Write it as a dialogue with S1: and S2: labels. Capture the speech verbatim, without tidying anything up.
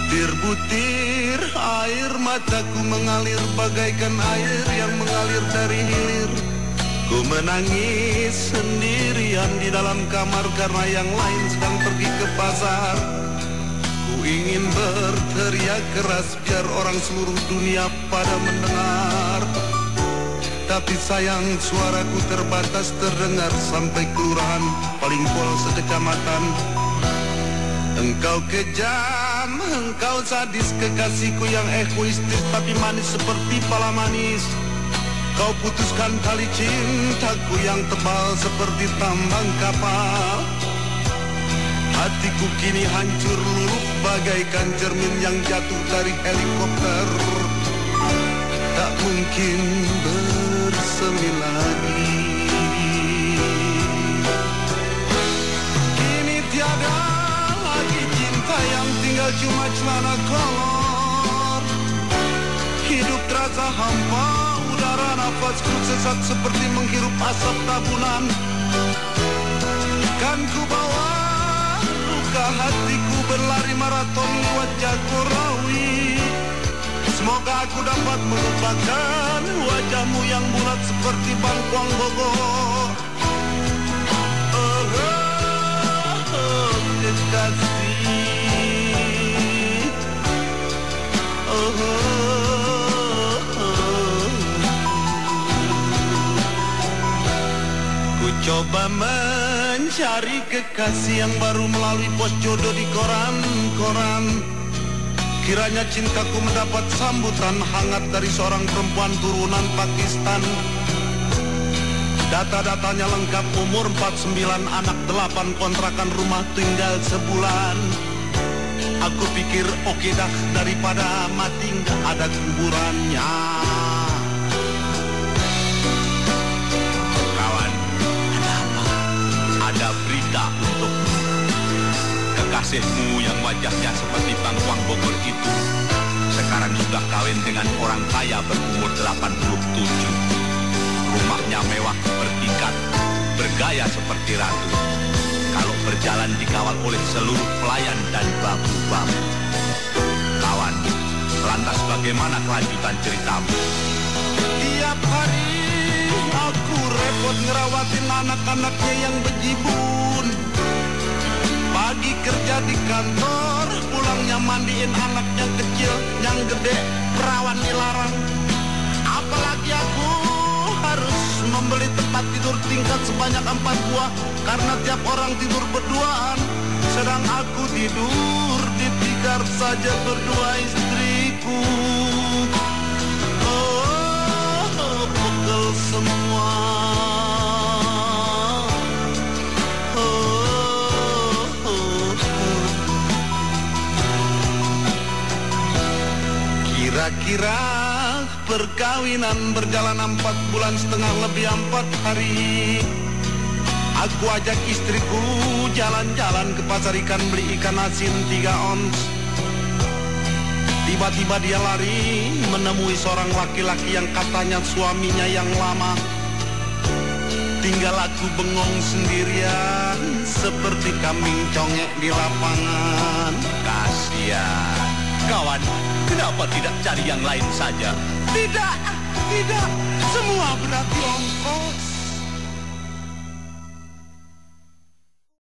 S1: Butir-butir air mataku mengalir bagaikan air yang mengalir dari hilir. Ku menangis sendirian di dalam kamar karena yang lain sedang pergi ke pasar. Ku ingin berteriak keras biar orang seluruh dunia pada mendengar. Tapi sayang suaraku terbatas terdengar sampai kelurahan paling pol sekecamatan. Engkau kejam, engkau sadis, kekasihku yang egoistis tapi manis seperti pala manis. Kau putuskan tali cintaku yang tebal seperti tambang kapal. Hatiku kini hancur luluh bagaikan cermin yang jatuh dari helikopter. Tak mungkin bersemi lagi. Kini tiada lagi cinta yang tinggal cuma celana kolor. Hidup terasa hampa, udara nafasku sesat seperti menghirup asap tabunan. Kan ku bawa luka hatiku berlari maraton lewat Jagorawi. Semoga aku dapat melupakan wajahmu yang bulat seperti bangkuang Bogor. Oh, oh, oh kekasih. Oh, oh, oh. Ku coba mencari kekasih yang baru melalui pos jodoh di koran-koran. Kiranya cintaku mendapat sambutan hangat dari seorang perempuan turunan Pakistan. Data-datanya lengkap, umur empat puluh sembilan, anak delapan, kontrakan rumah tinggal sebulan. Aku pikir oke dah, daripada mati nggak ada kuburannya. Kawan, ada apa? Ada berita untuk kekasihmu yang wajahnya seperti bangkuang Bogor itu sekarang sudah kawin dengan orang kaya berumur delapan puluh tujuh. Rumahnya mewah bertingkat, bergaya seperti ratu. Kalau berjalan dikawal oleh seluruh pelayan dan babu-babu. Kawan, lantas bagaimana kelanjutan ceritamu? Tiap hari aku repot ngerawatin anak-anaknya yang bejibun. Pagi kerja di kantor, pulangnya mandiin anaknya kecil, yang gede perawan dilarang. Apalagi aku harus membeli tempat tidur tingkat sebanyak empat buah karena tiap orang tidur berduaan, sedang aku tidur di tikar saja berdua istriku. Oh, oh pegel semua. Kira-kira perkawinan berjalan empat bulan setengah lebih empat hari. Aku ajak istriku jalan-jalan ke pasar ikan beli ikan asin tiga ons. Tiba-tiba dia lari menemui seorang laki-laki yang katanya suaminya yang lama. Tinggal aku bengong sendirian seperti kambing congek di lapangan. Kasihan. Kawan, kenapa tidak cari yang lain saja? Tidak, tidak, semua berarti ongkos.